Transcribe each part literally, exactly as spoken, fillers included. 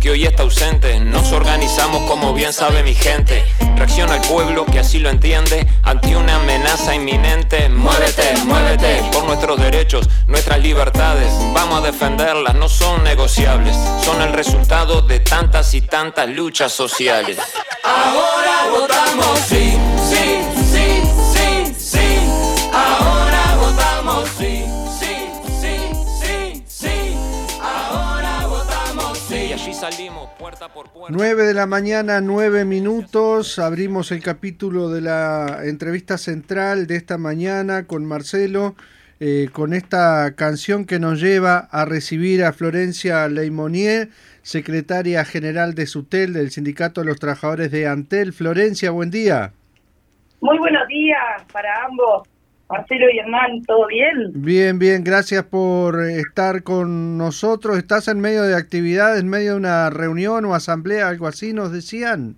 que hoy está ausente. Nos organizamos como bien sabe mi gente. Reacciona el pueblo que así lo entiende ante una amenaza inminente. Muévete, muévete por nuestros derechos, nuestras libertades. Vamos a defenderlas, no son negociables. Son el resultado de tantas y tantas luchas sociales. Ahora votamos sí, sí, sí, sí, sí. Ahora votamos sí, sí, sí, sí, sí. Ahora votamos sí. Y allí salimos puerta por puerta. nueve de la mañana, nueve minutos. Abrimos el capítulo de la entrevista central de esta mañana con Marcelo, eh, con esta canción que nos lleva a recibir a Florencia Leimonier, secretaria general de SUTEL, del Sindicato de los Trabajadores de Antel. Florencia, buen día. Muy buenos días para ambos, Marcelo y Hernán, ¿todo bien? Bien, bien, gracias por estar con nosotros. ¿Estás en medio de actividades, en medio de una reunión o asamblea, algo así, nos decían?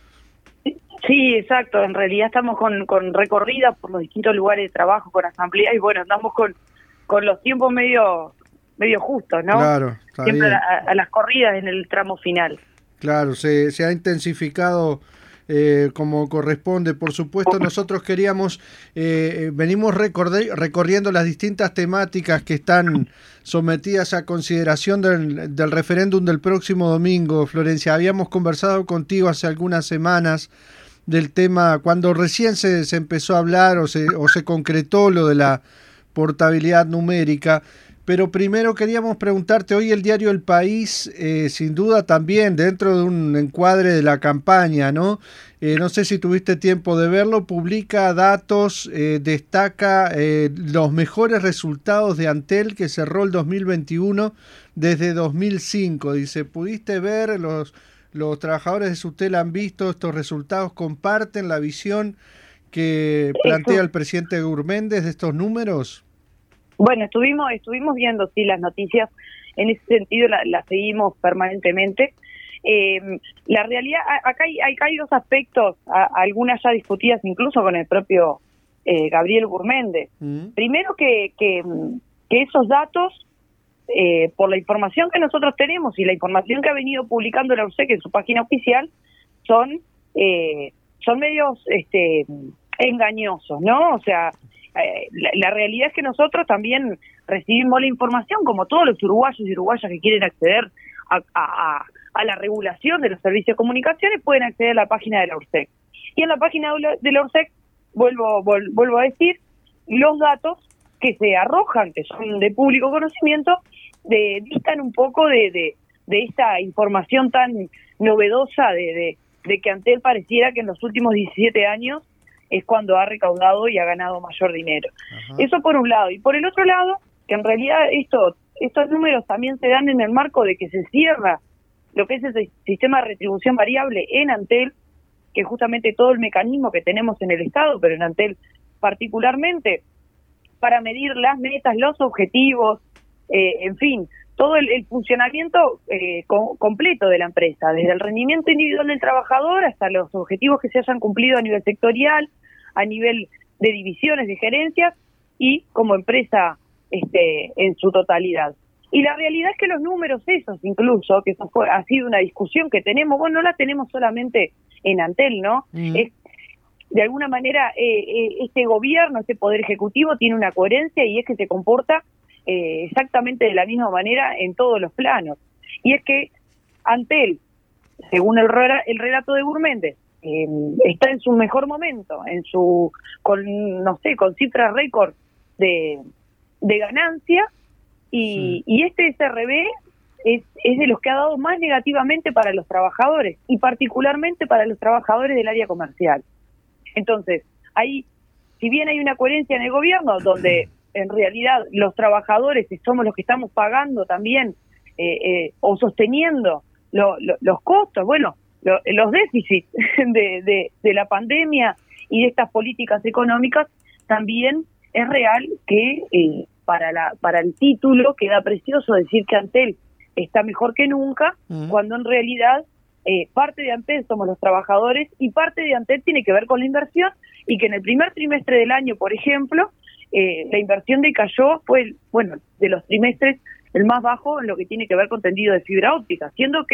Sí, exacto, en realidad estamos con, con recorridas por los distintos lugares de trabajo, con asamblea, y bueno, andamos con, con los tiempos medio medio justos, ¿no? Claro, está Siempre bien. a, a las corridas en el tramo final. Claro, se, se ha intensificado eh, como corresponde. Por supuesto, nosotros queríamos, eh, venimos recorde, recorriendo las distintas temáticas que están sometidas a consideración del, del referéndum del próximo domingo. Florencia, habíamos conversado contigo hace algunas semanas del tema, cuando recién se, se empezó a hablar o se, o se concretó lo de la portabilidad numérica. Pero primero queríamos preguntarte, hoy el diario El País, eh, sin duda también dentro de un encuadre de la campaña, ¿no? Eh, no sé si tuviste tiempo de verlo, publica datos, eh, destaca eh, los mejores resultados de Antel que cerró el dos mil veintiuno desde dos mil cinco. Dice, ¿pudiste ver, los, los trabajadores de SUTEL han visto estos resultados, comparten la visión que plantea el presidente Gurméndez de estos números? Bueno, estuvimos estuvimos viendo, sí, las noticias, en ese sentido las la seguimos permanentemente. Eh, la realidad, acá hay, acá hay dos aspectos, a, algunas ya discutidas incluso con el propio eh, Gabriel Gurméndez. Mm. Primero que, que, que esos datos, eh, por la información que nosotros tenemos y la información que ha venido publicando la URSEC en su página oficial, son, eh, son medios este, engañosos, ¿no? O sea, Eh, la, la realidad es que nosotros también recibimos la información, como todos los uruguayos y uruguayas que quieren acceder a, a, a la regulación de los servicios de comunicaciones, pueden acceder a la página de la URSEC. Y en la página de la URSEC, vuelvo, vol, vuelvo a decir, los datos que se arrojan, que son de público conocimiento, de, distan un poco de, de, de esta información tan novedosa de, de, de que Antel pareciera que en los últimos diecisiete años es cuando ha recaudado y ha ganado mayor dinero. Ajá. Eso por un lado. Y por el otro lado, que en realidad esto, estos números también se dan en el marco de que se cierra lo que es el sistema de retribución variable en Antel, que es justamente todo el mecanismo que tenemos en el Estado, pero en Antel particularmente, para medir las metas, los objetivos, eh, en fin, todo el, el funcionamiento eh, co- completo de la empresa, desde el rendimiento individual del trabajador hasta los objetivos que se hayan cumplido a nivel sectorial, a nivel de divisiones, de gerencias y como empresa este, en su totalidad. Y la realidad es que los números esos incluso, que eso fue, ha sido una discusión que tenemos, bueno, no la tenemos solamente en Antel, ¿no? Mm. Es, de alguna manera eh, eh, este gobierno, este poder ejecutivo tiene una coherencia y es que se comporta eh, exactamente de la misma manera en todos los planos. Y es que Antel, según el, el relato de Gurméndez, Eh, está en su mejor momento, en su, con no sé, con cifras récord de, de ganancia, y, sí. y este S R B es, es de los que ha dado más negativamente para los trabajadores, y particularmente para los trabajadores del área comercial. Entonces, ahí, si bien hay una coherencia en el gobierno, donde en realidad los trabajadores somos los que estamos pagando también, eh, eh, o sosteniendo lo, lo, los costos, bueno, los déficits de, de, de la pandemia y de estas políticas económicas, también es real que eh, para la para el título queda precioso decir que Antel está mejor que nunca, uh-huh. cuando en realidad eh, parte de Antel somos los trabajadores y parte de Antel tiene que ver con la inversión, y que en el primer trimestre del año, por ejemplo, eh, la inversión decayó, fue, bueno, de los trimestres el más bajo en lo que tiene que ver con tendido de fibra óptica, siendo que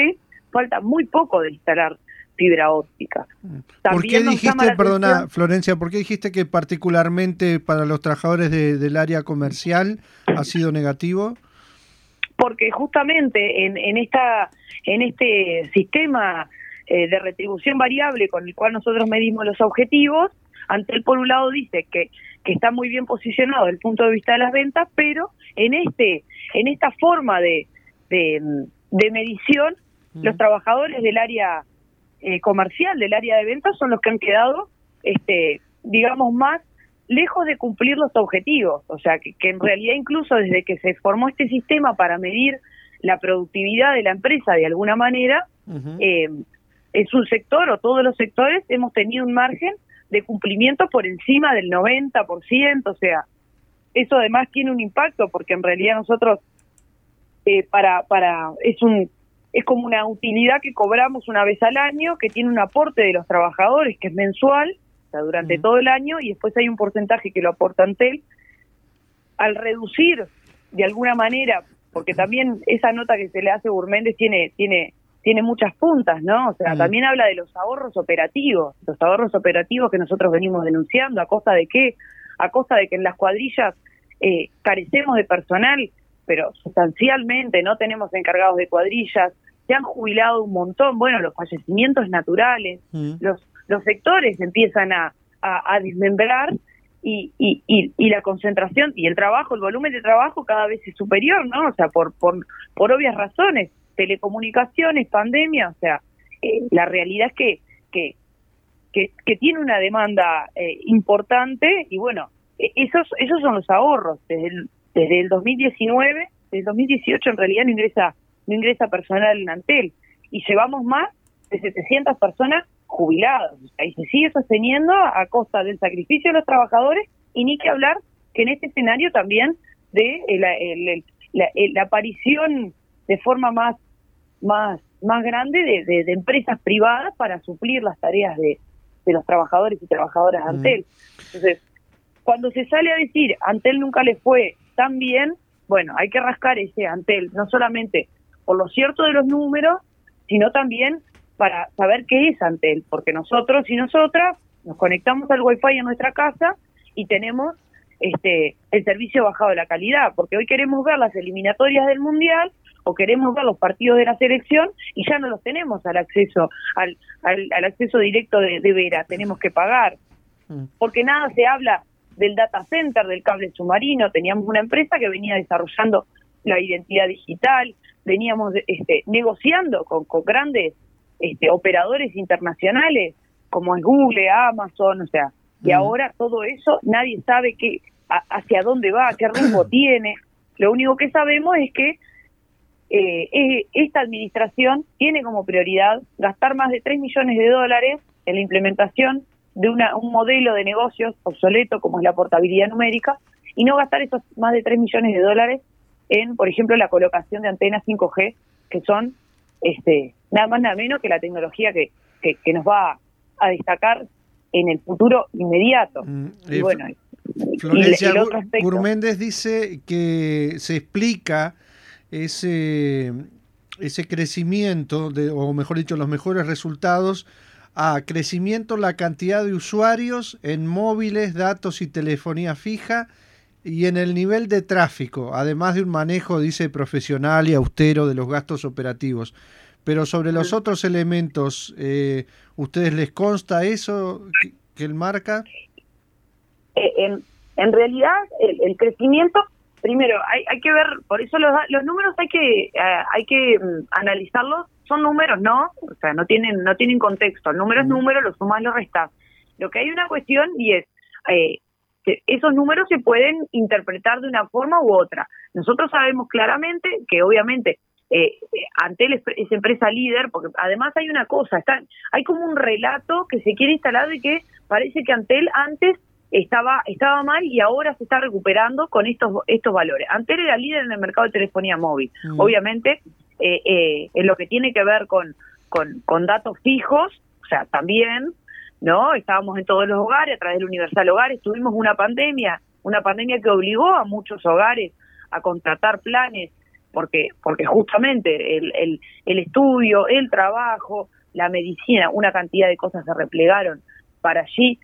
falta muy poco de instalar fibra óptica. ¿Por qué dijiste, perdona Florencia, por qué dijiste que particularmente para los trabajadores de, del área comercial ha sido negativo? Porque justamente en, en esta en este sistema eh, de retribución variable con el cual nosotros medimos los objetivos, Antel por un lado dice que, que está muy bien posicionado desde el punto de vista de las ventas, pero en este en esta forma de, de, de medición, mm. los trabajadores del área eh, comercial, del área de ventas, son los que han quedado, este digamos, más lejos de cumplir los objetivos. O sea, que, que en realidad incluso desde que se formó este sistema para medir la productividad de la empresa de alguna manera, uh-huh. eh, es un sector, o todos los sectores, hemos tenido un margen de cumplimiento por encima del noventa por ciento, o sea, eso además tiene un impacto, porque en realidad nosotros, eh, para para es un es como una utilidad que cobramos una vez al año, que tiene un aporte de los trabajadores, que es mensual, o sea, durante uh-huh. todo el año, y después hay un porcentaje que lo aporta Antel. Al reducir, de alguna manera, porque también esa nota que se le hace a Gurméndez tiene tiene tiene muchas puntas, ¿no? O sea, uh-huh. también habla de los ahorros operativos, los ahorros operativos que nosotros venimos denunciando. ¿A costa de qué? A costa de que en las cuadrillas eh, carecemos de personal, pero sustancialmente no tenemos encargados de cuadrillas, se han jubilado un montón, bueno, los fallecimientos naturales, uh-huh. los los sectores empiezan a, a, a desmembrar y, y, y, y la concentración y el trabajo, el volumen de trabajo cada vez es superior, ¿no? O sea, por por, por obvias razones, telecomunicaciones, pandemia, o sea, eh, la realidad es que que, que, que tiene una demanda eh, importante y bueno, esos esos son los ahorros. Desde el, desde el dos mil diecinueve, desde el dos mil dieciocho en realidad no ingresa, no ingresa personal en Antel y llevamos más de setecientas personas jubilados, o sea, y se sigue sosteniendo a costa del sacrificio de los trabajadores, y ni que hablar que en este escenario también de el, el, el, la, el, la aparición de forma más más más grande de, de, de empresas privadas para suplir las tareas de, de los trabajadores y trabajadoras de Antel. Entonces, cuando se sale a decir Antel nunca le fue tan bien, bueno, hay que rascar ese Antel, no solamente por lo cierto de los números, sino también para saber qué es Antel, porque nosotros y nosotras nos conectamos al Wi-Fi en nuestra casa y tenemos este el servicio bajado de la calidad, porque hoy queremos ver las eliminatorias del Mundial o queremos ver los partidos de la selección y ya no los tenemos al acceso al al, al acceso directo de, de Vera, tenemos que pagar, porque nada se habla del data center, del cable submarino. Teníamos una empresa que venía desarrollando la identidad digital, veníamos este, negociando con, con grandes Este, operadores internacionales como es Google, Amazon, o sea, y uh-huh. ahora todo eso nadie sabe qué, a, hacia dónde va, qué rumbo tiene. Lo único que sabemos es que eh, eh, esta administración tiene como prioridad gastar más de tres millones de dólares en la implementación de una, un modelo de negocios obsoleto como es la portabilidad numérica, y no gastar esos más de tres millones de dólares en, por ejemplo, la colocación de antenas cinco G, que son este nada más nada menos que la tecnología que, que, que nos va a destacar en el futuro inmediato. Mm, y bueno, Florencia Gurméndez dice que se explica ese ese crecimiento, de, o mejor dicho, los mejores resultados a crecimiento la cantidad de usuarios en móviles, datos y telefonía fija y en el nivel de tráfico, además de un manejo, dice, profesional y austero de los gastos operativos. Pero sobre los otros elementos, eh, ¿ustedes les consta eso que, que él marca? Eh, en, en realidad, el, el crecimiento, primero, hay, hay que ver, por eso los, los números hay que eh, hay que um, analizarlos, son números, ¿no? O sea, no tienen no tienen contexto, el número es número, lo sumas, lo restas. Lo que hay una cuestión y es, eh, que esos números se pueden interpretar de una forma u otra. Nosotros sabemos claramente que obviamente Eh, Antel es, es empresa líder, porque además hay una cosa, está, hay como un relato que se quiere instalar de que parece que Antel antes estaba estaba mal y ahora se está recuperando con estos estos valores. Antel era líder en el mercado de telefonía móvil, mm. obviamente eh, eh, en lo que tiene que ver con, con con datos fijos, o sea, también, ¿no? Estábamos en todos los hogares a través del Universal Hogares, tuvimos una pandemia, una pandemia que obligó a muchos hogares a contratar planes porque porque justamente el, el, el estudio, el trabajo, la medicina, una cantidad de cosas se replegaron para allí.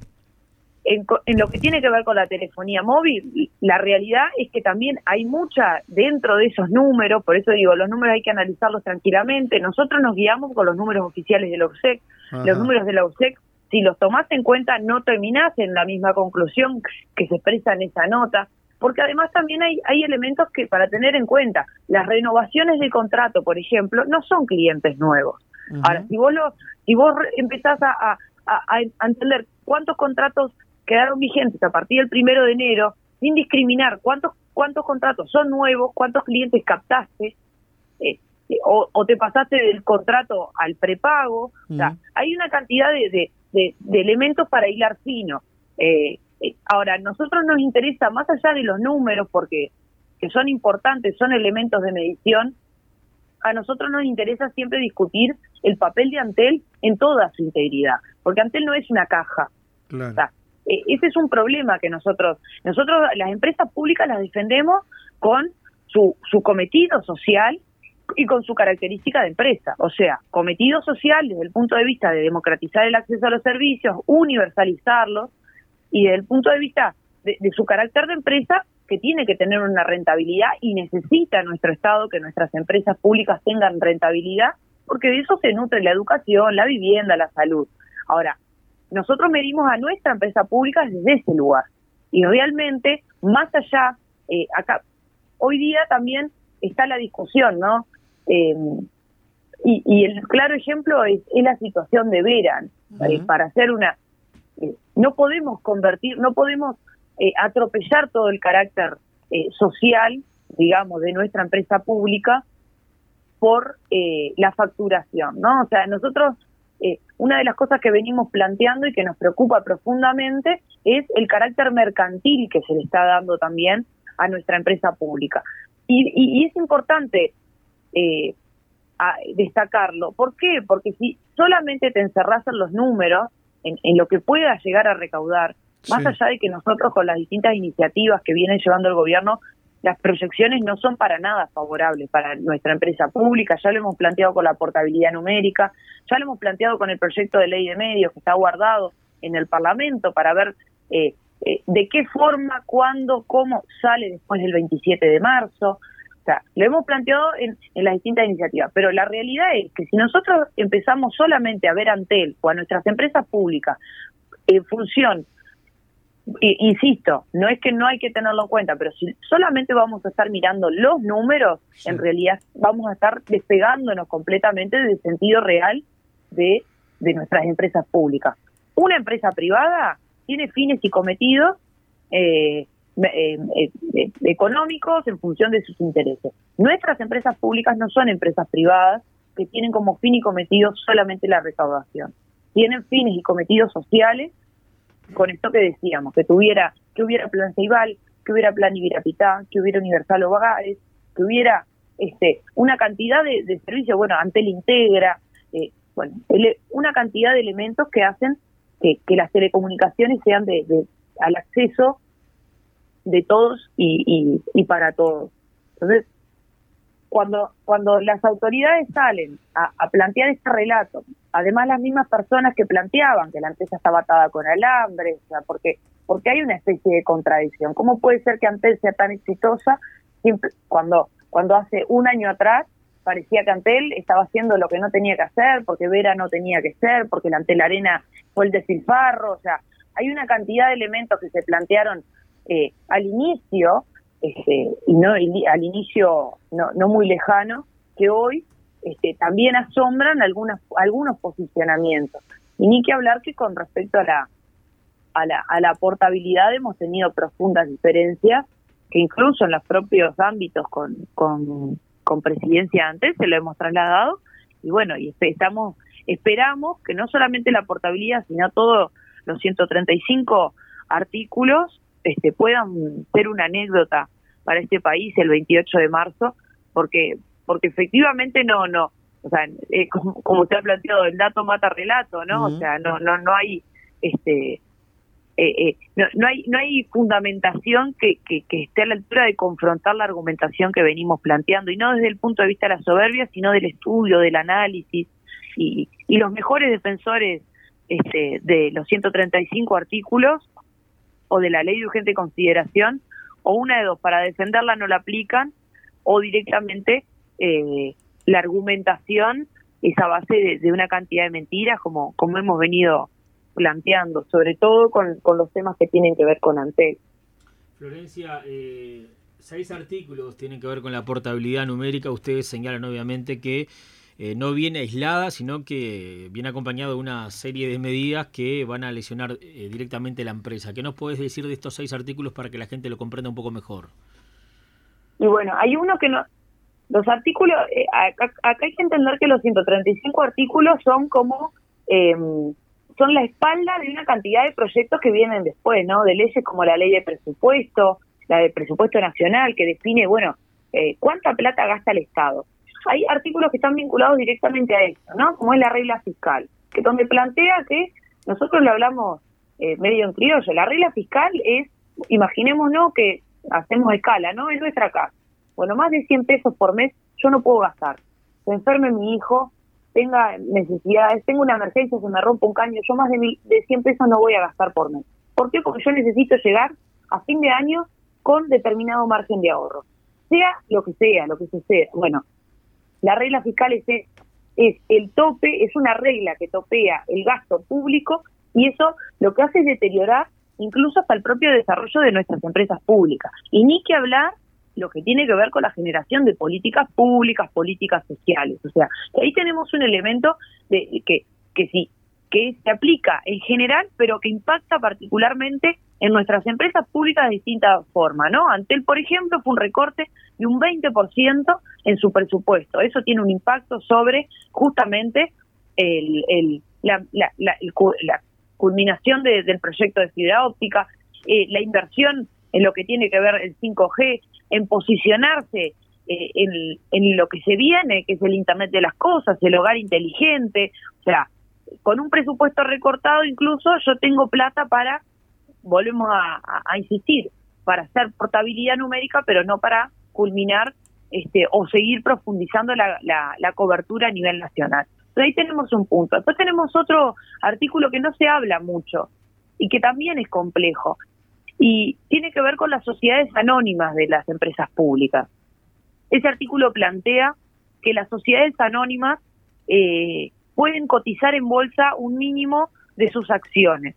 En, en lo que tiene que ver con la telefonía móvil, la realidad es que también hay mucha dentro de esos números, por eso digo, los números hay que analizarlos tranquilamente. Nosotros nos guiamos con los números oficiales de la U R S E C. Ajá. Los números de la U R S E C, si los tomás en cuenta, no terminás en la misma conclusión que se expresa en esa nota, porque además también hay, hay elementos que para tener en cuenta. Las renovaciones de contrato, por ejemplo, no son clientes nuevos. Uh-huh. Ahora, si vos, lo, si vos empezás a, a, a, a entender cuántos contratos quedaron vigentes a partir del primero de enero, sin discriminar cuántos cuántos contratos son nuevos, cuántos clientes captaste, eh, eh, o, o te pasaste del contrato al prepago, mm. o sea, hay una cantidad de, de, de, de elementos para hilar fino. Eh, eh, ahora, a nosotros nos interesa, más allá de los números, porque que son importantes, son elementos de medición, a nosotros nos interesa siempre discutir el papel de Antel en toda su integridad, porque Antel no es una caja. Claro. O sea, ese es un problema que nosotros, nosotros las empresas públicas las defendemos con su, su cometido social y con su característica de empresa. O sea, cometido social desde el punto de vista de democratizar el acceso a los servicios, universalizarlos, y desde el punto de vista de, de su carácter de empresa, que tiene que tener una rentabilidad y necesita nuestro Estado que nuestras empresas públicas tengan rentabilidad, porque de eso se nutre la educación, la vivienda, la salud. Ahora, nosotros medimos a nuestra empresa pública desde ese lugar. Y realmente, más allá, eh, acá, hoy día también está la discusión, ¿no? Eh, y, y el claro ejemplo es, es la situación de Veran. Uh-huh. eh, para hacer una... Eh, no podemos convertir, no podemos eh, atropellar todo el carácter eh, social, digamos, de nuestra empresa pública por eh, la facturación, ¿no? O sea, nosotros... Eh, una de las cosas que venimos planteando y que nos preocupa profundamente es el carácter mercantil que se le está dando también a nuestra empresa pública. Y, y, y es importante eh, a destacarlo. ¿Por qué? Porque si solamente te encerrás en los números, en, en lo que pueda llegar a recaudar, sí. Más allá de que nosotros con las distintas iniciativas que viene llevando el gobierno, las proyecciones no son para nada favorables para nuestra empresa pública. Ya lo hemos planteado con la portabilidad numérica, ya lo hemos planteado con el proyecto de ley de medios que está guardado en el Parlamento para ver eh, eh, de qué forma, cuándo, cómo sale después del veintisiete de marzo. O sea, lo hemos planteado en, en las distintas iniciativas, pero la realidad es que si nosotros empezamos solamente a ver a Antel o a nuestras empresas públicas en función, insisto, no es que no hay que tenerlo en cuenta, pero si solamente vamos a estar mirando los números, sí. En realidad vamos a estar despegándonos completamente del sentido real de, de nuestras empresas públicas. Una empresa privada tiene fines y cometidos eh, eh, eh, eh, económicos en función de sus intereses. Nuestras empresas públicas no son empresas privadas que tienen como fin y cometido solamente la recaudación. Tienen fines y cometidos sociales. Con esto que decíamos, que tuviera, que hubiera plan Ceibal, que hubiera plan Ibirapitá, que hubiera Universal Hogares, que hubiera este una cantidad de, de servicios, bueno, Antel Integra, eh, bueno, ele, una cantidad de elementos que hacen que, que las telecomunicaciones sean de, de al acceso de todos y, y, y para todos. Entonces, cuando cuando las autoridades salen a, a plantear este relato, además las mismas personas que planteaban que la empresa estaba atada con alambre, o sea, porque porque hay una especie de contradicción. ¿Cómo puede ser que Antel sea tan exitosa siempre, cuando cuando hace un año atrás parecía que Antel estaba haciendo lo que no tenía que hacer, porque Vera no tenía que ser, porque la Antel Arena fue el despilfarro? O sea, hay una cantidad de elementos que se plantearon eh, al inicio, este, y no al inicio no, no muy lejano, que hoy este, también asombran algunas, algunos posicionamientos. Y ni que hablar que con respecto a la, a la a la portabilidad hemos tenido profundas diferencias, que incluso en los propios ámbitos con, con, con presidencia antes se lo hemos trasladado, y bueno, y estamos, esperamos que no solamente la portabilidad, sino todos los ciento treinta y cinco artículos este, puedan ser una anécdota para este país el veintiocho de marzo, porque porque efectivamente no no o sea eh, como, como usted ha planteado, el dato mata relato, no, uh-huh. O sea no no no hay este eh, eh, no, no hay no hay fundamentación que, que, que esté a la altura de confrontar la argumentación que venimos planteando, y no desde el punto de vista de la soberbia, sino del estudio, del análisis, y, y los mejores defensores este, de los ciento treinta y cinco artículos o de la ley de urgente consideración, o una de dos, para defenderla no la aplican, o directamente eh, la argumentación es a base de, de una cantidad de mentiras, como, como hemos venido planteando, sobre todo con, con los temas que tienen que ver con Antel. Florencia, eh, seis artículos tienen que ver con la portabilidad numérica. Ustedes señalan obviamente que eh, no viene aislada, sino que viene acompañado de una serie de medidas que van a lesionar eh, directamente la empresa. ¿Qué nos podés decir de estos seis artículos para que la gente lo comprenda un poco mejor? Y bueno, hay uno que no... Los artículos... Eh, acá, acá hay que entender que los ciento treinta y cinco artículos son como... Eh, son la espalda de una cantidad de proyectos que vienen después, ¿no? De leyes como la ley de presupuesto, la de presupuesto nacional, que define, bueno, eh, cuánta plata gasta el Estado. Hay artículos que están vinculados directamente a esto, ¿no? Como es la regla fiscal, que donde plantea que nosotros lo hablamos eh, medio en criollo. La regla fiscal es, imaginémonos que hacemos escala, ¿no? En nuestra casa. Bueno, más de cien pesos por mes yo no puedo gastar. Se enferme mi hijo, tenga necesidades, tengo una emergencia, se me rompe un caño, yo más de, mil, de cien pesos no voy a gastar por mes. ¿Por qué? Porque yo necesito llegar a fin de año con determinado margen de ahorro. Sea lo que sea, lo que suceda. Bueno, la regla fiscal es, es el tope, es una regla que topea el gasto público, y eso lo que hace es deteriorar incluso hasta el propio desarrollo de nuestras empresas públicas. Y ni que hablar lo que tiene que ver con la generación de políticas públicas, políticas sociales. O sea, ahí tenemos un elemento de que que sí, que se aplica en general, pero que impacta particularmente en nuestras empresas públicas de distintas formas, ¿no? Antel, por ejemplo, fue un recorte de un veinte por ciento en su presupuesto. Eso tiene un impacto sobre justamente el, el, la, la, la, el, la culminación de, del proyecto de fibra óptica, eh, la inversión en lo que tiene que ver el cinco G, en posicionarse eh, en, en lo que se viene, que es el Internet de las cosas, el hogar inteligente. O sea, con un presupuesto recortado incluso yo tengo plata para, volvemos a, a, a insistir, para hacer portabilidad numérica, pero no para culminar este o seguir profundizando la, la, la cobertura a nivel nacional. Entonces ahí tenemos un punto. Después tenemos otro artículo que no se habla mucho y que también es complejo, y tiene que ver con las sociedades anónimas de las empresas públicas. Ese artículo plantea que las sociedades anónimas eh, pueden cotizar en bolsa un mínimo de sus acciones.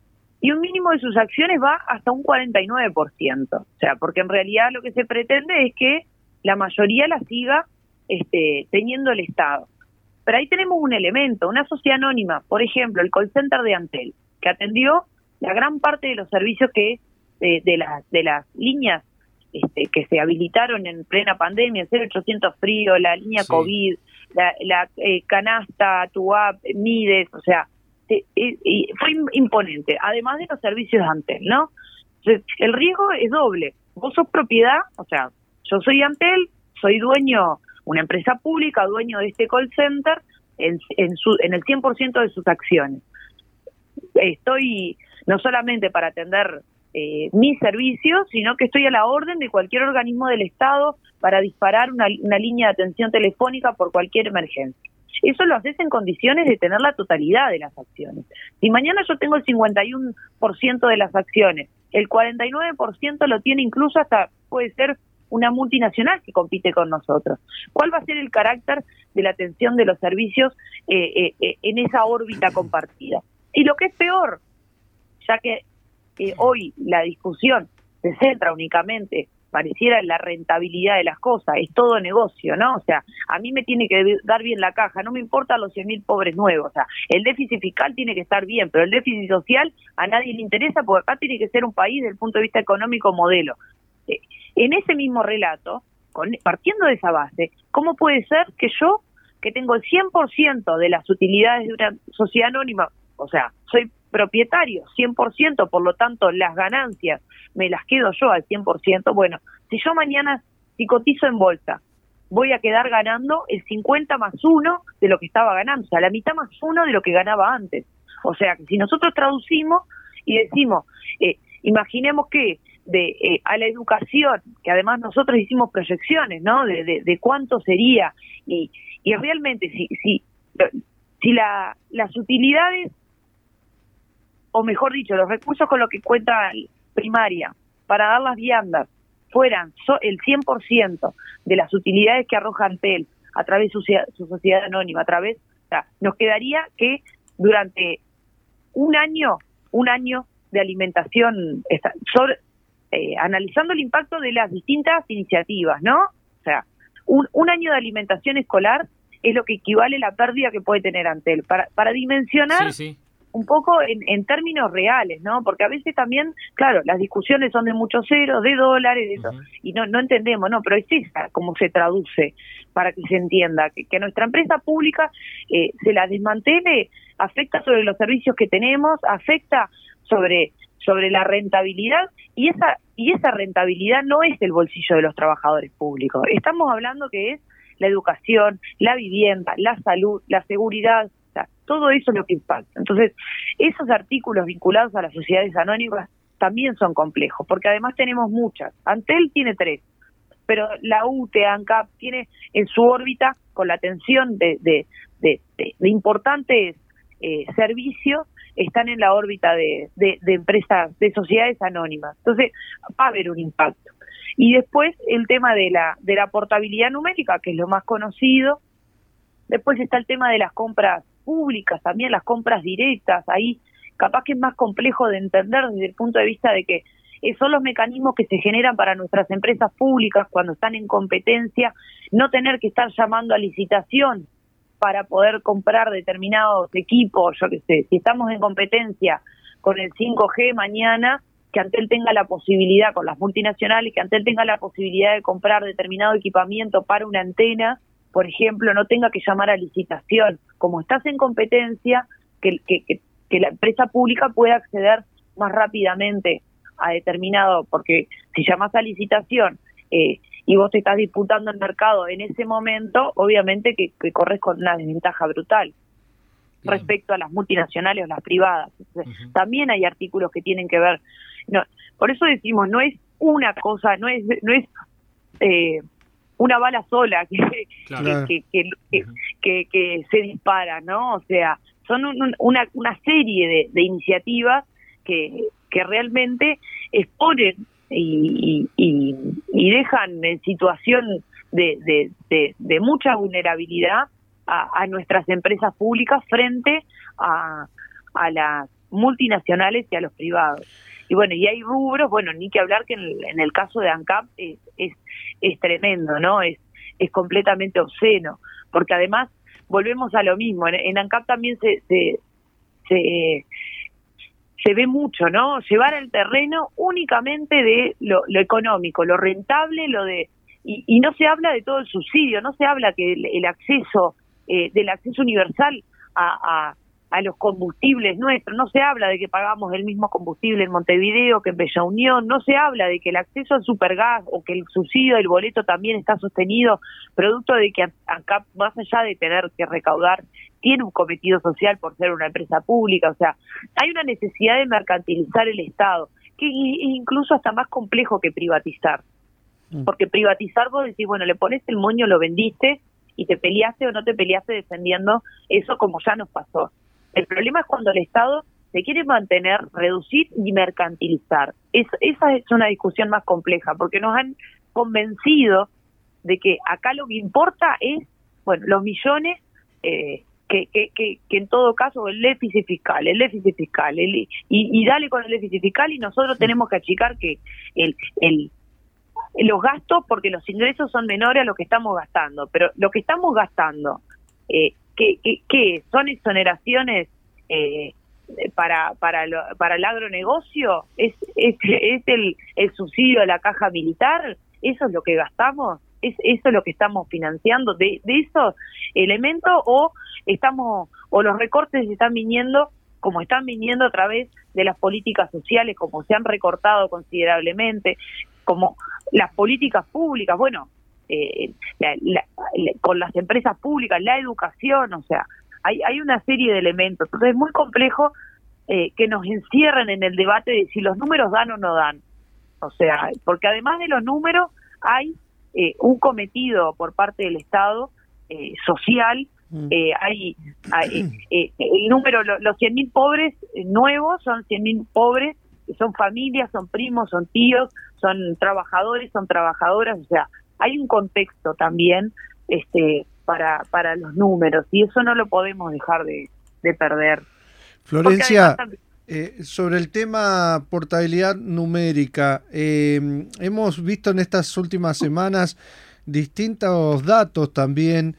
Y un mínimo de sus acciones va hasta un cuarenta y nueve por ciento. O sea, porque en realidad lo que se pretende es que la mayoría la siga este, teniendo el Estado. Pero ahí tenemos un elemento, una sociedad anónima, por ejemplo, el call center de Antel, que atendió la gran parte de los servicios que de, de las de las líneas este, que se habilitaron en plena pandemia, cero ochocientos Frío, la línea sí. COVID, la, la eh, canasta, TUAP, Mides, o sea, eh, eh, fue imponente, además de los servicios de Antel, ¿no? Entonces, el riesgo es doble. Vos sos propiedad, o sea, yo soy Antel, soy dueño, una empresa pública, dueño de este call center en, en, su, en el cien por ciento de sus acciones. Estoy no solamente para atender eh, mis servicios, sino que estoy a la orden de cualquier organismo del Estado para disparar una, una línea de atención telefónica por cualquier emergencia. Eso lo haces en condiciones de tener la totalidad de las acciones. Si mañana yo tengo el cincuenta y uno por ciento de las acciones, el cuarenta y nueve por ciento lo tiene incluso hasta, puede ser una multinacional que compite con nosotros. ¿Cuál va a ser el carácter de la atención de los servicios eh, eh, eh, en esa órbita compartida? Y lo que es peor, ya que eh, hoy la discusión se centra únicamente, pareciera, en la rentabilidad de las cosas, es todo negocio, ¿no? O sea, a mí me tiene que dar bien la caja, no me importan los cien mil pobres nuevos, o sea, el déficit fiscal tiene que estar bien, pero el déficit social a nadie le interesa, porque acá tiene que ser un país desde el punto de vista económico modelo. Eh, en ese mismo relato, con, partiendo de esa base, ¿cómo puede ser que yo, que tengo el cien por ciento de las utilidades de una sociedad anónima, o sea, soy propietario cien por ciento, por lo tanto las ganancias me las quedo yo al cien por ciento, bueno, si yo mañana, si cotizo en bolsa, voy a quedar ganando el cincuenta más uno de lo que estaba ganando, o sea, la mitad más uno de lo que ganaba antes. O sea, que si nosotros traducimos, y decimos, eh, imaginemos que de eh, a la educación, que además nosotros hicimos proyecciones, ¿no? De, de, de cuánto sería, y, y realmente si si si la, las utilidades, o mejor dicho, los recursos con los que cuenta primaria para dar las viandas fueran so, el cien por ciento de las utilidades que arroja Antel a través de su, su sociedad anónima, a través, o sea, nos quedaría que durante un año, un año de alimentación, sobre, eh, analizando el impacto de las distintas iniciativas, ¿no? O sea, un, un año de alimentación escolar es lo que equivale a la pérdida que puede tener Antel, para, para dimensionar sí, sí. un poco en, en términos reales, ¿no? Porque a veces también, claro, las discusiones son de muchos ceros, de dólares, de eso, uh-huh. y no no entendemos, ¿no? Pero es esa como se traduce, para que se entienda, que, que nuestra empresa pública eh, se la desmantele, afecta sobre los servicios que tenemos, afecta sobre sobre la rentabilidad, y esa y esa rentabilidad no es el bolsillo de los trabajadores públicos. Estamos hablando que es la educación, la vivienda, la salud, la seguridad, o sea, todo eso es lo que impacta. Entonces, esos artículos vinculados a las sociedades anónimas también son complejos, porque además tenemos muchas. Antel tiene tres, pero la U T E, ANCAP, tiene en su órbita, con la atención de, de, de, de, de importantes eh, servicios, están en la órbita de, de, de empresas, de sociedades anónimas. Entonces, va a haber un impacto. Y después el tema de la de la portabilidad numérica, que es lo más conocido. Después está el tema de las compras públicas, también las compras directas. Ahí capaz que es más complejo de entender desde el punto de vista de que son los mecanismos que se generan para nuestras empresas públicas cuando están en competencia, no tener que estar llamando a licitación para poder comprar determinados equipos. Yo qué sé, si estamos en competencia con el cinco G mañana, que Antel tenga la posibilidad, con las multinacionales, que Antel tenga la posibilidad de comprar determinado equipamiento para una antena, por ejemplo, no tenga que llamar a licitación. Como estás en competencia, que, que, que, que la empresa pública pueda acceder más rápidamente a determinado, porque si llamas a licitación eh, y vos te estás disputando el mercado en ese momento, obviamente que, que corres con una desventaja brutal. Bien. Respecto a las multinacionales o las privadas. Entonces, uh-huh. También hay artículos que tienen que ver, no, por eso decimos, no es una cosa, no es no es eh, una bala sola que, claro. que, que, que, uh-huh. que, que se dispara, ¿no? O sea, son un, una, una serie de, de iniciativas que, que realmente exponen y, y, y dejan en situación de, de, de, de mucha vulnerabilidad A, a nuestras empresas públicas frente a, a las multinacionales y a los privados. Y bueno, y hay rubros, bueno, ni que hablar que en el, en el caso de ANCAP es, es, es tremendo, ¿no? Es, es completamente obsceno, porque además volvemos a lo mismo, en, en ANCAP también se, se, se, se ve mucho, ¿no? Llevar al terreno únicamente de lo, lo económico, lo rentable, lo de... Y, y no se habla de todo el subsidio, no se habla que el, el acceso... Eh, del acceso universal a, a, a los combustibles nuestros, no se habla de que pagamos el mismo combustible en Montevideo que en Bella Unión, no se habla de que el acceso al supergas o que el subsidio del boleto también está sostenido producto de que ANCAP, más allá de tener que recaudar, tiene un cometido social por ser una empresa pública. O sea, hay una necesidad de mercantilizar el Estado, que es incluso hasta más complejo que privatizar, porque privatizar vos decís, bueno, le pones el moño, lo vendiste, y te peleaste o no te peleaste defendiendo eso, como ya nos pasó. El problema es cuando el Estado se quiere mantener, reducir y mercantilizar. Es, esa es una discusión más compleja, porque nos han convencido de que acá lo que importa es, bueno, los millones, eh, que, que, que, que en todo caso el déficit fiscal, el déficit fiscal, el, y, y dale con el déficit fiscal, y nosotros tenemos que achicar que el... el los gastos, porque los ingresos son menores a lo que estamos gastando, pero lo que estamos gastando, eh, ¿qué, qué, qué son exoneraciones eh, para para lo, para el agronegocio? ¿Es, es, es el, el subsidio a la caja militar? ¿Eso es lo que gastamos? ¿Es eso es lo que estamos financiando de, de esos elementos? ¿O estamos o los recortes están viniendo como están viniendo a través de las políticas sociales, como se han recortado considerablemente, como las políticas públicas, bueno, eh, la, la, la, con las empresas públicas, la educación, o sea, hay, hay una serie de elementos. Entonces es muy complejo eh, que nos encierren en el debate de si los números dan o no dan. O sea, porque además de los números hay eh, un cometido por parte del Estado eh, social. Eh, hay, hay eh, el número, lo, los cien mil pobres nuevos son cien mil pobres, son familias, son primos, son tíos, son trabajadores, son trabajadoras, o sea, hay un contexto también este para para los números y eso no lo podemos dejar de, de perder. Florencia, además, eh, sobre el tema portabilidad numérica, eh, hemos visto en estas últimas semanas distintos datos también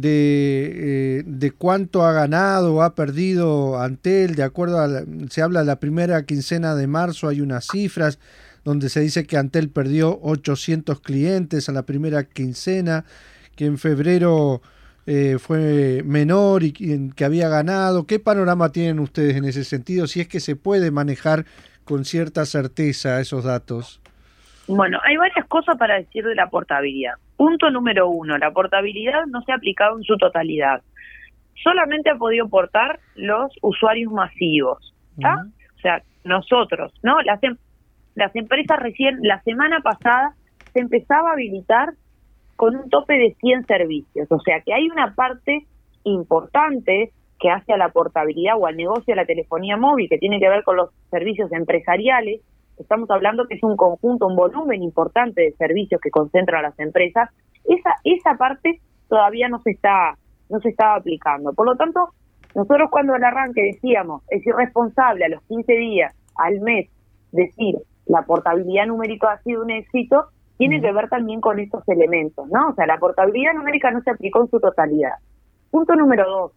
de, eh, de cuánto ha ganado o ha perdido Antel, de acuerdo a la, se habla de la primera quincena de marzo, hay unas cifras donde se dice que Antel perdió ochocientos clientes en la primera quincena, que en febrero eh, fue menor y que había ganado. ¿Qué panorama tienen ustedes en ese sentido, si es que se puede manejar con cierta certeza esos datos? Bueno, hay varias cosas para decir de la portabilidad. Punto número uno, la portabilidad no se ha aplicado en su totalidad. Solamente ha podido portar los usuarios masivos, ¿está? Uh-huh. O sea, nosotros, ¿no? Las, em- las empresas recién, la semana pasada, se empezaba a habilitar con un tope de cien servicios. O sea, que hay una parte importante que hace a la portabilidad o al negocio de la telefonía móvil, que tiene que ver con los servicios empresariales. Estamos hablando que es un conjunto, un volumen importante de servicios que concentran las empresas. Esa esa parte todavía no se está no se estaba aplicando. Por lo tanto, nosotros cuando al arranque decíamos, es irresponsable a los quince días, al mes, decir la portabilidad numérica ha sido un éxito, tiene que ver también con estos elementos, ¿no? O sea, la portabilidad numérica no se aplicó en su totalidad. Punto número dos,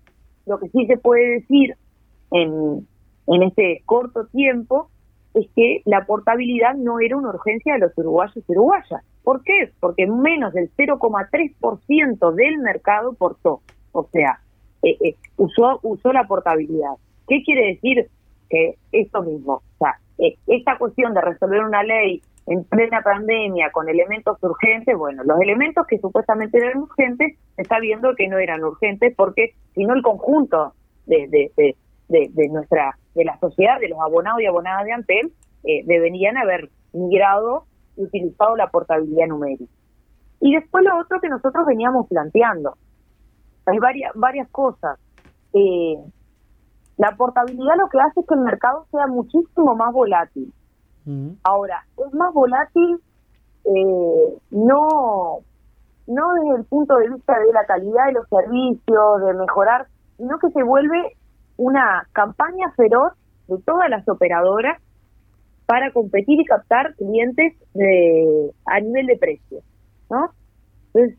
lo que sí se puede decir en, en este corto tiempo es que la portabilidad no era una urgencia de los uruguayos y uruguayas. ¿Por qué? Porque menos del cero coma tres por ciento del mercado portó. O sea, eh, eh, usó usó la portabilidad. ¿Qué quiere decir? Que esto mismo, o sea, eh, esta cuestión de resolver una ley en plena pandemia con elementos urgentes, bueno, los elementos que supuestamente eran urgentes, se está viendo que no eran urgentes porque si no el conjunto de, de, de, de, de nuestra de la sociedad, de los abonados y abonadas de Antel, eh, deberían haber migrado y utilizado la portabilidad numérica. Y después lo otro que nosotros veníamos planteando, hay varias varias cosas. Eh, la portabilidad lo que hace es que el mercado sea muchísimo más volátil. Uh-huh. Ahora, es más volátil eh, no, no desde el punto de vista de la calidad de los servicios, de mejorar, sino que se vuelve una campaña feroz de todas las operadoras para competir y captar clientes de, a nivel de precios, ¿no? Entonces,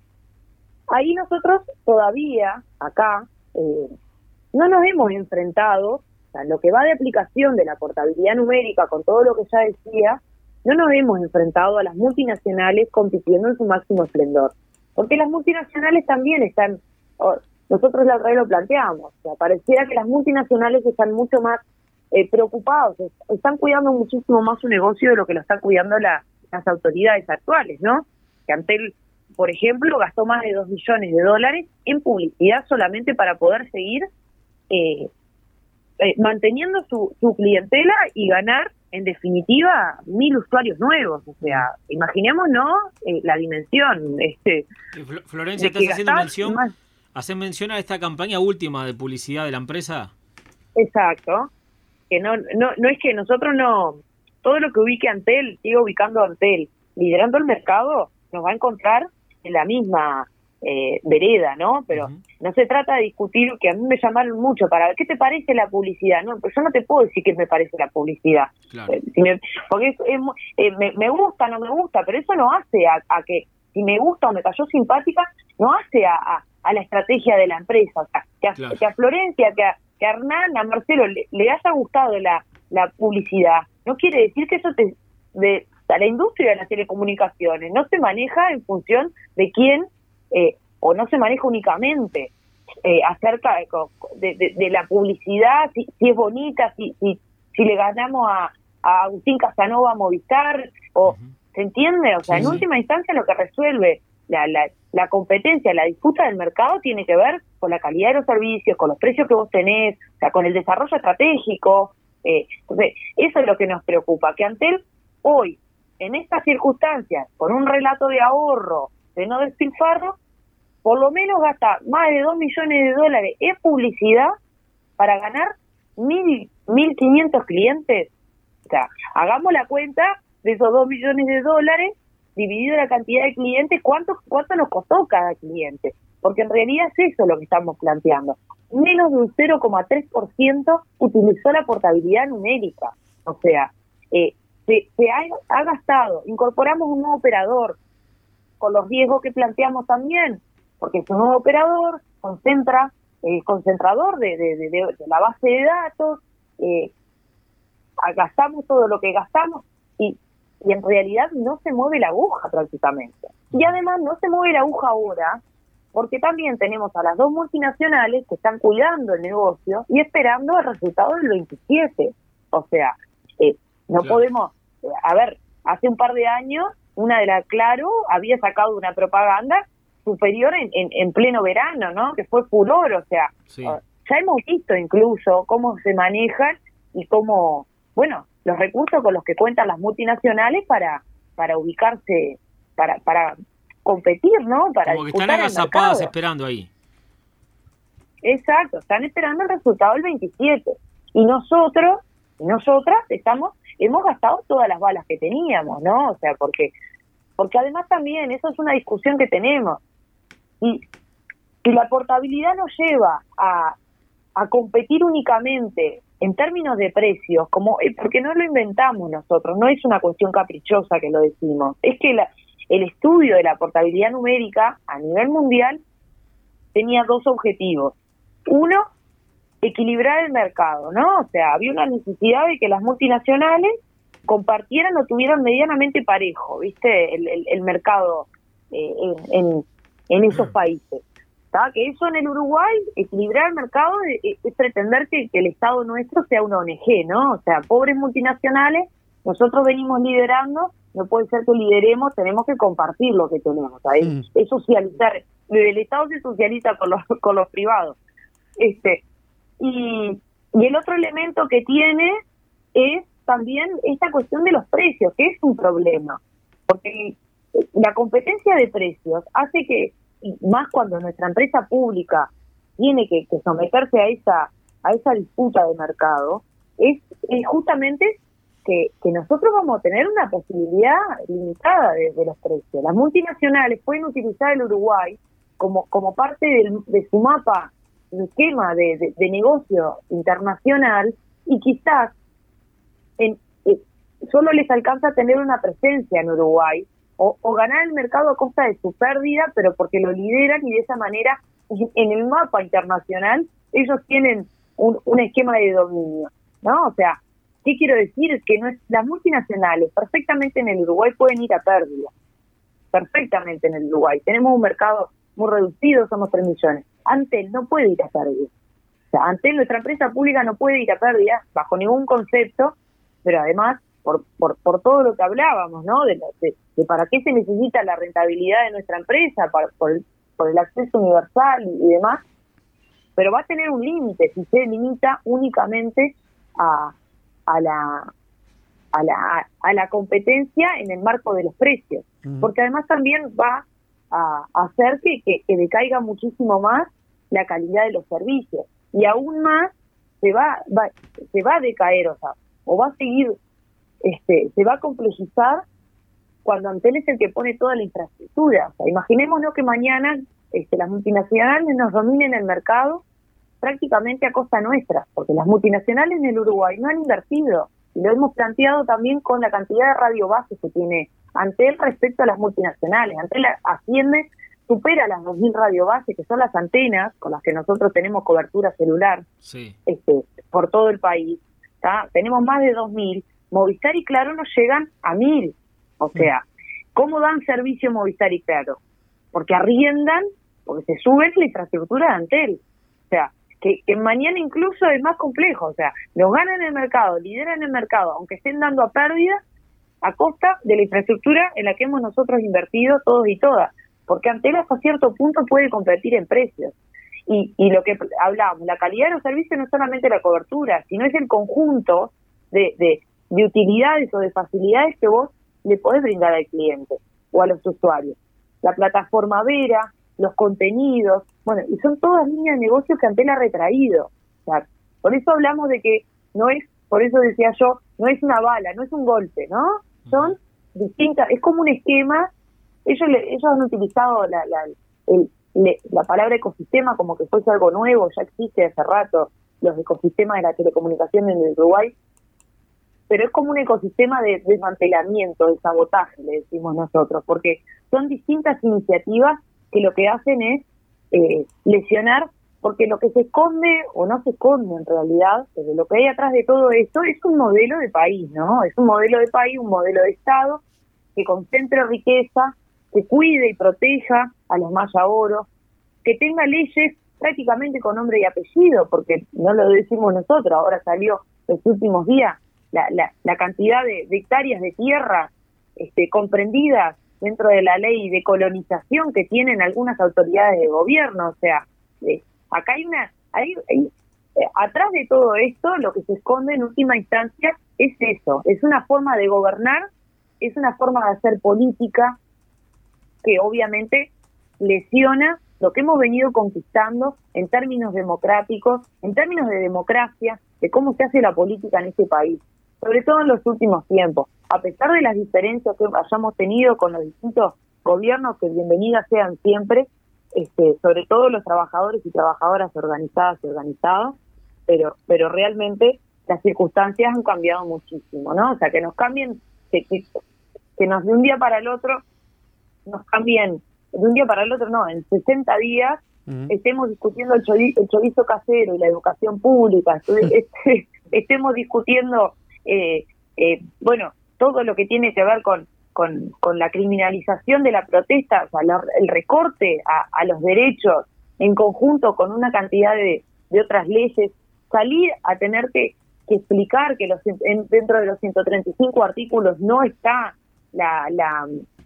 ahí nosotros todavía, acá, eh, no nos hemos enfrentado, o sea, lo que va de aplicación de la portabilidad numérica, con todo lo que ya decía, no nos hemos enfrentado a las multinacionales compitiendo en su máximo esplendor. Porque las multinacionales también están... Oh, nosotros la otra vez lo planteamos, o sea, pareciera que las multinacionales están mucho más eh, preocupados, están cuidando muchísimo más su negocio de lo que lo están cuidando la, las autoridades actuales, ¿no? Que Antel, por ejemplo, gastó más de dos millones de dólares en publicidad solamente para poder seguir eh, eh, manteniendo su, su clientela y ganar, en definitiva, mil usuarios nuevos. O sea, imaginemos, ¿no? Eh, la dimensión. Este, Florencia, ¿estás haciendo mención? Más... ¿Hacen mención a esta campaña última de publicidad de la empresa? Exacto. Que no, no, no es que nosotros no... Todo lo que ubique Antel, sigue ubicando Antel. Liderando el mercado, nos va a encontrar en la misma eh, vereda, ¿no? Pero uh-huh. no se trata de discutir, que a mí me llamaron mucho para ver, ¿qué te parece la publicidad? No, pero yo no te puedo decir qué me parece la publicidad. Claro. Eh, si me, porque es, es, eh, me, me gusta, no me gusta, pero eso no hace a, a que, si me gusta o me cayó simpática, no hace a... a a la estrategia de la empresa, o sea, que a, claro. que a Florencia, que a, que a Hernán, a Marcelo le, le haya gustado la, la publicidad, no quiere decir que eso te, de a la industria de las telecomunicaciones no se maneja en función de quién, eh, o no se maneja únicamente eh, acerca de, de, de la publicidad, si, si es bonita, si, si, si le ganamos a, a Agustín Casanova a Movistar, o uh-huh. ¿se entiende? O sea, sí, en sí. última instancia lo que resuelve La, la, la competencia, la disputa del mercado tiene que ver con la calidad de los servicios, con los precios que vos tenés, o sea, con el desarrollo estratégico. Eh, entonces, eso es lo que nos preocupa, que Antel hoy, en estas circunstancias, con un relato de ahorro, de no despilfarro, por lo menos gasta más de dos millones de dólares en publicidad para ganar mil, mil quinientos clientes. O sea, hagamos la cuenta de esos dos millones de dólares, dividido la cantidad de clientes, ¿cuánto, cuánto nos costó cada cliente? Porque en realidad es eso lo que estamos planteando. Menos de un cero coma tres por ciento utilizó la portabilidad numérica. O sea, eh, se, se ha, ha gastado, incorporamos un nuevo operador, con los riesgos que planteamos también, porque es un nuevo operador, concentra, eh, concentrador de, de, de, de la base de datos, eh, gastamos todo lo que gastamos y, y en realidad no se mueve la aguja prácticamente. Y además no se mueve la aguja ahora, porque también tenemos a las dos multinacionales que están cuidando el negocio y esperando el resultado del veintisiete. O sea, eh, no claro. podemos, eh, a ver, hace un par de años, una de las Claro había sacado una propaganda superior en, en, en pleno verano, ¿no? Que fue furor, o sea, sí. uh, ya hemos visto incluso cómo se manejan y cómo, bueno, los recursos con los que cuentan las multinacionales para para ubicarse, para para competir, ¿no? Para como que están agazapadas esperando ahí. Exacto, están esperando el resultado del veintisiete. Y nosotros, nosotras estamos, hemos gastado todas las balas que teníamos, ¿no? O sea, porque porque además también, eso es una discusión que tenemos. Y, y la portabilidad nos lleva a, a competir únicamente en términos de precios, como porque no lo inventamos nosotros, no es una cuestión caprichosa que lo decimos, es que la, el estudio de la portabilidad numérica a nivel mundial tenía dos objetivos. Uno, equilibrar el mercado, ¿no? O sea, había una necesidad de que las multinacionales compartieran o tuvieran medianamente parejo, ¿viste? El, el, el mercado eh, en, en, en esos países. ¿Tá? Que eso en el Uruguay, equilibrar el mercado es, es pretender que, que el Estado nuestro sea una O N G, ¿no? O sea, pobres multinacionales, nosotros venimos liderando, no puede ser que lideremos, tenemos que compartir lo que tenemos, ¿sabes? Mm. Es socializar, el Estado se socializa con los, con los privados. Este, y, y el otro elemento que tiene es también esta cuestión de los precios, que es un problema, porque la competencia de precios hace que, más cuando nuestra empresa pública tiene que, que someterse a esa a esa disputa de mercado, es, es justamente que, que nosotros vamos a tener una posibilidad limitada de, de los precios. Las multinacionales pueden utilizar el Uruguay como, como parte del, de su mapa, de esquema de, de, de negocio internacional, y quizás en, eh, solo les alcanza a tener una presencia en Uruguay, o, o ganar el mercado a costa de su pérdida, pero porque lo lideran y de esa manera en el mapa internacional ellos tienen un, un esquema de dominio, ¿no? O sea, ¿qué quiero decir? Que no es, las multinacionales perfectamente en el Uruguay pueden ir a pérdida, perfectamente en el Uruguay. Tenemos un mercado muy reducido, somos tres millones. Antel no puede ir a pérdida. O sea, Antel, nuestra empresa pública, no puede ir a pérdida bajo ningún concepto, pero además por por por todo lo que hablábamos, ¿no? De, de, de para qué se necesita la rentabilidad de nuestra empresa, para, por, el, por el acceso universal y, y demás, pero va a tener un límite si se limita únicamente a a la a la a la competencia en el marco de los precios, uh-huh. porque además también va a, a hacer que, que, que decaiga muchísimo más la calidad de los servicios, y aún más se va, va se va a decaer, o sea, o va a seguir este se va a complejizar cuando Antel es el que pone toda la infraestructura. O sea, imaginémonos que mañana este, las multinacionales nos dominen el mercado prácticamente a costa nuestra, porque las multinacionales en el Uruguay no han invertido, y lo hemos planteado también con la cantidad de radiobases que tiene Antel respecto a las multinacionales. Antel asciende, supera las dos mil radiobases, que son las antenas con las que nosotros tenemos cobertura celular, sí. este, por todo el país. ¿Tá? Tenemos más de dos mil, Movistar y Claro nos llegan a mil. O sea, ¿cómo dan servicio Movistar y Claro? Porque arriendan, porque se suben la infraestructura de Antel. O sea, que, que mañana incluso es más complejo. O sea, nos ganan el mercado, lideran el mercado, aunque estén dando a pérdida, a costa de la infraestructura en la que hemos nosotros invertido todos y todas. Porque Antel hasta cierto punto puede competir en precios. Y, y lo que hablamos, la calidad de los servicios no es solamente la cobertura, sino es el conjunto de, de, de utilidades o de facilidades que vos le podés brindar al cliente o a los usuarios. La plataforma Vera, los contenidos, bueno, y son todas líneas de negocio que Antel ha retraído. O sea, por eso hablamos de que no es, por eso decía yo, no es una bala, no es un golpe, ¿no? Son distintas, es como un esquema. Ellos le, ellos han utilizado la, la, el, le, la palabra ecosistema como que fuese algo nuevo, ya existe hace rato los ecosistemas de la telecomunicación en el Uruguay, pero es como un ecosistema de desmantelamiento, de sabotaje, le decimos nosotros, porque son distintas iniciativas que lo que hacen es eh, lesionar, porque lo que se esconde, o no se esconde en realidad, pero lo que hay atrás de todo esto es un modelo de país, ¿no? Es un modelo de país, un modelo de Estado, que concentre riqueza, que cuide y proteja a los maya oro, que tenga leyes prácticamente con nombre y apellido, porque no lo decimos nosotros, ahora salió los últimos días la, la, la cantidad de, de hectáreas de tierra este, comprendidas dentro de la ley de colonización que tienen algunas autoridades de gobierno. O sea, eh, acá hay una... Hay, hay, eh, atrás de todo esto, lo que se esconde en última instancia es eso, es una forma de gobernar, es una forma de hacer política que obviamente lesiona lo que hemos venido conquistando en términos democráticos, en términos de democracia, de cómo se hace la política en este país, sobre todo en los últimos tiempos. A pesar de las diferencias que hayamos tenido con los distintos gobiernos, que bienvenidas sean siempre, este, sobre todo los trabajadores y trabajadoras organizadas y organizados, pero pero realmente las circunstancias han cambiado muchísimo, ¿no? O sea, que nos cambien, que, que, que nos de un día para el otro, nos cambien, de un día para el otro no, en sesenta días, uh-huh. estemos discutiendo el, chorizo, el chorizo casero y la educación pública, este, estemos discutiendo, eh, eh, bueno, todo lo que tiene que ver con, con, con la criminalización de la protesta, o sea, la, el recorte a, a los derechos en conjunto con una cantidad de, de otras leyes, salir a tener que, que explicar que los en, dentro de los ciento treinta y cinco artículos no está la... la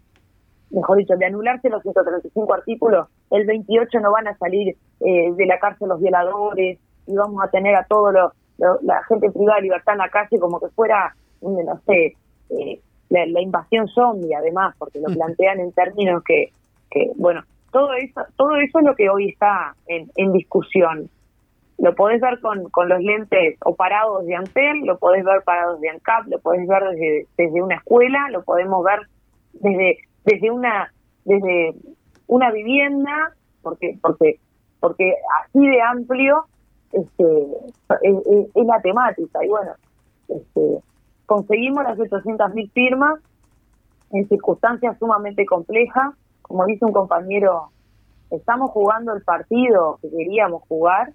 mejor dicho, de anularse los ciento treinta y cinco artículos, el veintiocho no van a salir eh, de la cárcel los violadores y vamos a tener a todo lo, lo, la gente privada de libertad en la calle como que fuera, no sé, eh, la, la invasión zombie, además, porque lo plantean en términos que, que bueno, todo eso todo eso es lo que hoy está en, en discusión. Lo podés ver con, con los lentes o parados de Antel, lo podés ver parados de ANCAP, lo podés ver desde, desde una escuela, lo podemos ver desde desde una desde una vivienda, porque porque porque así de amplio este es, es, es la temática. Y bueno, este conseguimos las ochocientas mil firmas en circunstancias sumamente complejas. Como dice un compañero, estamos jugando el partido que queríamos jugar,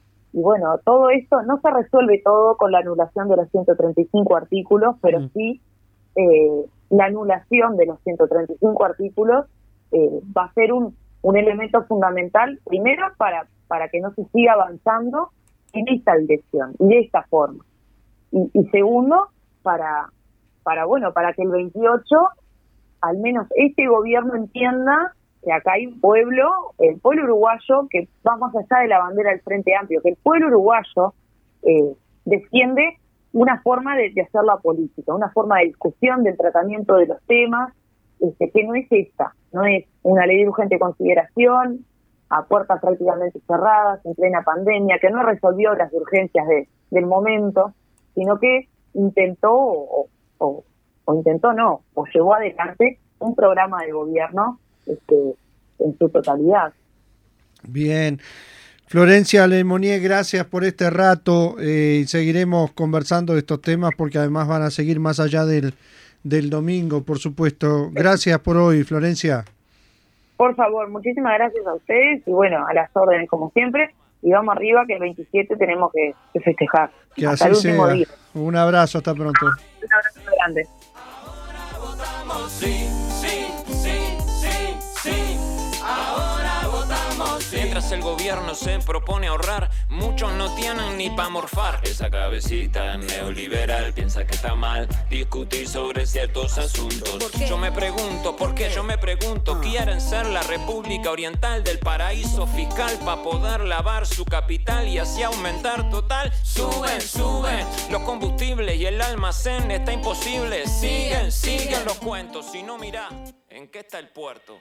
y bueno, todo esto no se resuelve todo con la anulación de los ciento treinta y cinco artículos, pero mm. sí eh, la anulación de los ciento treinta y cinco artículos eh, va a ser un, un elemento fundamental, primero, para, para que no se siga avanzando en esta dirección y de esta forma. Y, y segundo, para, para, bueno, para que el veintiocho, al menos este gobierno entienda que acá hay un pueblo, el pueblo uruguayo, que va más allá de la bandera del Frente Amplio, que el pueblo uruguayo eh, defiende una forma de, de hacer la política, una forma de discusión del tratamiento de los temas, este, que no es esta, no es una ley de urgente consideración, a puertas prácticamente cerradas, en plena pandemia, que no resolvió las urgencias de, del momento, sino que intentó, o, o, o intentó no, o llevó adelante un programa de gobierno este, en su totalidad. Bien. Florencia Lemonnier, gracias por este rato, eh, y seguiremos conversando de estos temas porque además van a seguir más allá del, del domingo, por supuesto. Gracias por hoy, Florencia. Por favor, muchísimas gracias a ustedes y bueno, a las órdenes como siempre, y vamos arriba que el veintisiete tenemos que, que festejar. Que hasta así el último sea. Día. Un abrazo, hasta pronto. Un abrazo muy grande. Ahora votamos sí, sí, sí, sí, sí. Ahora votamos sí. Mientras mientras el gobierno se propone ahorrar, muchos no tienen ni pa' morfar. Esa cabecita neoliberal piensa que está mal discutir sobre ciertos asuntos. Yo me pregunto, ¿por qué? Yo me pregunto, ¿quieren ser la República Oriental del paraíso fiscal pa' poder lavar su capital y así aumentar total? Suben, suben los combustibles y el almacén está imposible. Siguen, siguen los cuentos, si no mirá, ¿en qué está el puerto?